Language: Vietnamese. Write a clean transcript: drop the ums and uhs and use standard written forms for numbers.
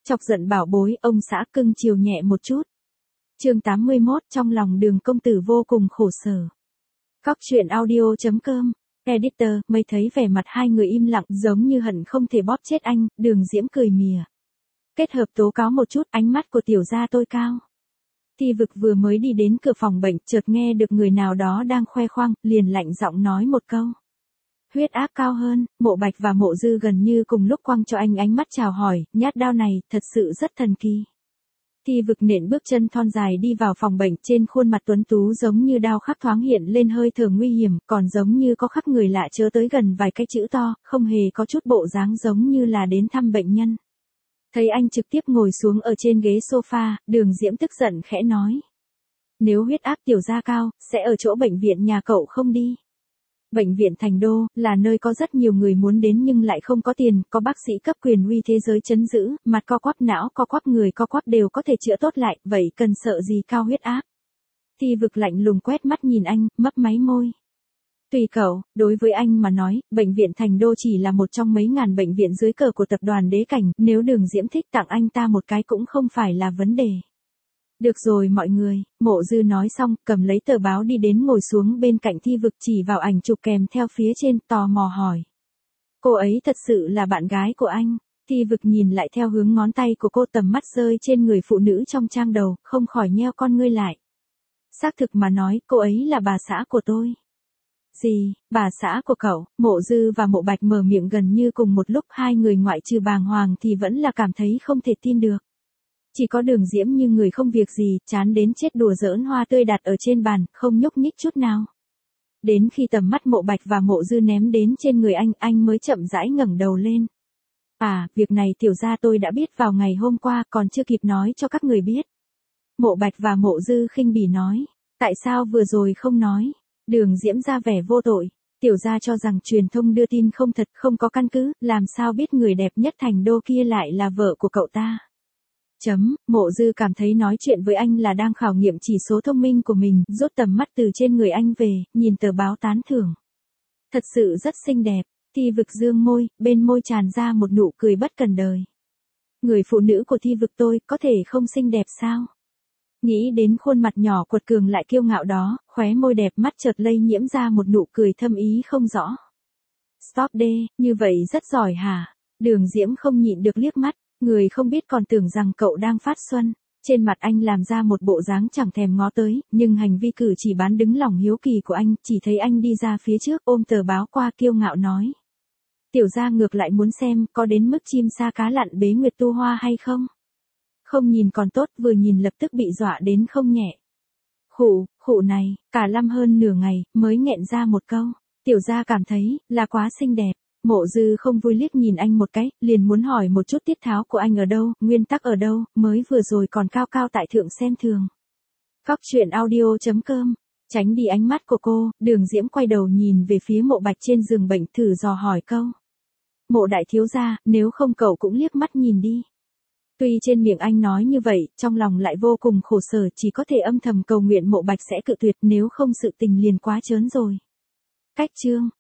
Chọc giận bảo bối, ông xã cưng chiều nhẹ một chút. Chương 81, trong lòng Đường công tử vô cùng khổ sở. Cóc truyện audio.com. Editor, mây thấy vẻ mặt hai người im lặng giống như hận không thể bóp chết anh, Đường Diễm cười mỉa. Kết hợp tố cáo một chút, ánh mắt của tiểu gia tôi cao. Thi Vực vừa mới đi đến cửa phòng bệnh, chợt nghe được người nào đó đang khoe khoang, liền lạnh giọng nói một câu. Huyết áp cao hơn, Mộ Bạch và Mộ Dư gần như cùng lúc quăng cho anh ánh mắt chào hỏi, nhát đao này, thật sự rất thần kỳ. Thi Vực nện bước chân thon dài đi vào phòng bệnh, trên khuôn mặt tuấn tú giống như đao khắc thoáng hiện lên hơi thở nguy hiểm, còn giống như có khắc người lạ chớ tới gần vài cái chữ to, không hề có chút bộ dáng giống như là đến thăm bệnh nhân. Thấy anh trực tiếp ngồi xuống ở trên ghế sofa, Đường Diễm tức giận khẽ nói. Nếu huyết áp tiểu gia cao, sẽ ở chỗ bệnh viện nhà cậu không đi. Bệnh viện Thành Đô, là nơi có rất nhiều người muốn đến nhưng lại không có tiền, có bác sĩ cấp quyền uy thế giới chấn giữ, mặt co quắp não co quắp người co quắp đều có thể chữa tốt lại, vậy cần sợ gì cao huyết áp. Thi Vực lạnh lùng quét mắt nhìn anh, mấp máy môi. Tùy cậu, đối với anh mà nói, bệnh viện Thành Đô chỉ là một trong mấy ngàn bệnh viện dưới cờ của tập đoàn Đế Cảnh, nếu Đường Diễm thích tặng anh ta một cái cũng không phải là vấn đề. Được rồi mọi người, Mộ Dư nói xong, cầm lấy tờ báo đi đến ngồi xuống bên cạnh Thi Vực chỉ vào ảnh chụp kèm theo phía trên, tò mò hỏi. Cô ấy thật sự là bạn gái của anh. Thi Vực nhìn lại theo hướng ngón tay của cô, tầm mắt rơi trên người phụ nữ trong trang đầu, không khỏi nheo con ngươi lại. Xác thực mà nói, cô ấy là bà xã của tôi. Gì, bà xã của cậu? Mộ Dư và Mộ Bạch mở miệng gần như cùng một lúc, hai người ngoại trừ bàng hoàng thì vẫn là cảm thấy không thể tin được. Chỉ có Đường Diễm như người không việc gì, chán đến chết đùa giỡn hoa tươi đặt ở trên bàn, không nhúc nhích chút nào. Đến khi tầm mắt Mộ Bạch và Mộ Dư ném đến trên người anh mới chậm rãi ngẩng đầu lên. À, việc này tiểu gia tôi đã biết vào ngày hôm qua, còn chưa kịp nói cho các người biết. Mộ Bạch và Mộ Dư khinh bỉ nói. Tại sao vừa rồi không nói? Đường Diễm ra vẻ vô tội. Tiểu gia cho rằng truyền thông đưa tin không thật, không có căn cứ, làm sao biết người đẹp nhất Thành Đô kia lại là vợ của cậu ta. Mộ Dư cảm thấy nói chuyện với anh là đang khảo nghiệm chỉ số thông minh của mình, rút tầm mắt từ trên người anh về, nhìn tờ báo tán thưởng. Thật sự rất xinh đẹp. Thi Vực dương môi, bên môi tràn ra một nụ cười bất cần đời. Người phụ nữ của Thi Vực tôi, có thể không xinh đẹp sao? Nghĩ đến khuôn mặt nhỏ quật cường lại kiêu ngạo đó, khóe môi đẹp mắt chợt lây nhiễm ra một nụ cười thâm ý không rõ. Stop đê, như vậy rất giỏi hả? Đường Diễm không nhịn được liếc mắt, người không biết còn tưởng rằng cậu đang phát xuân. Trên mặt anh làm ra một bộ dáng chẳng thèm ngó tới, nhưng hành vi cử chỉ bán đứng lòng hiếu kỳ của anh, chỉ thấy anh đi ra phía trước ôm tờ báo qua kiêu ngạo nói. Tiểu gia ngược lại muốn xem có đến mức chim sa cá lặn bế nguyệt tu hoa hay không? Không nhìn còn tốt, vừa nhìn lập tức bị dọa đến không nhẹ. Khụ này, cả lăm hơn nửa ngày, mới nghẹn ra một câu. Tiểu gia cảm thấy, là quá xinh đẹp. Mộ Dư không vui liếc nhìn anh một cái, liền muốn hỏi một chút tiết tháo của anh ở đâu, nguyên tắc ở đâu, mới vừa rồi còn cao cao tại thượng xem thường. Cóc truyện audio.com. Tránh đi ánh mắt của cô, Đường Diễm quay đầu nhìn về phía Mộ Bạch trên giường bệnh, thử dò hỏi câu. Mộ đại thiếu gia, nếu không cậu cũng liếc mắt nhìn đi. Tuy trên miệng anh nói như vậy, trong lòng lại vô cùng khổ sở, chỉ có thể âm thầm cầu nguyện Mộ Bạch sẽ cự tuyệt, nếu không sự tình liền quá trớn rồi. Cách chương.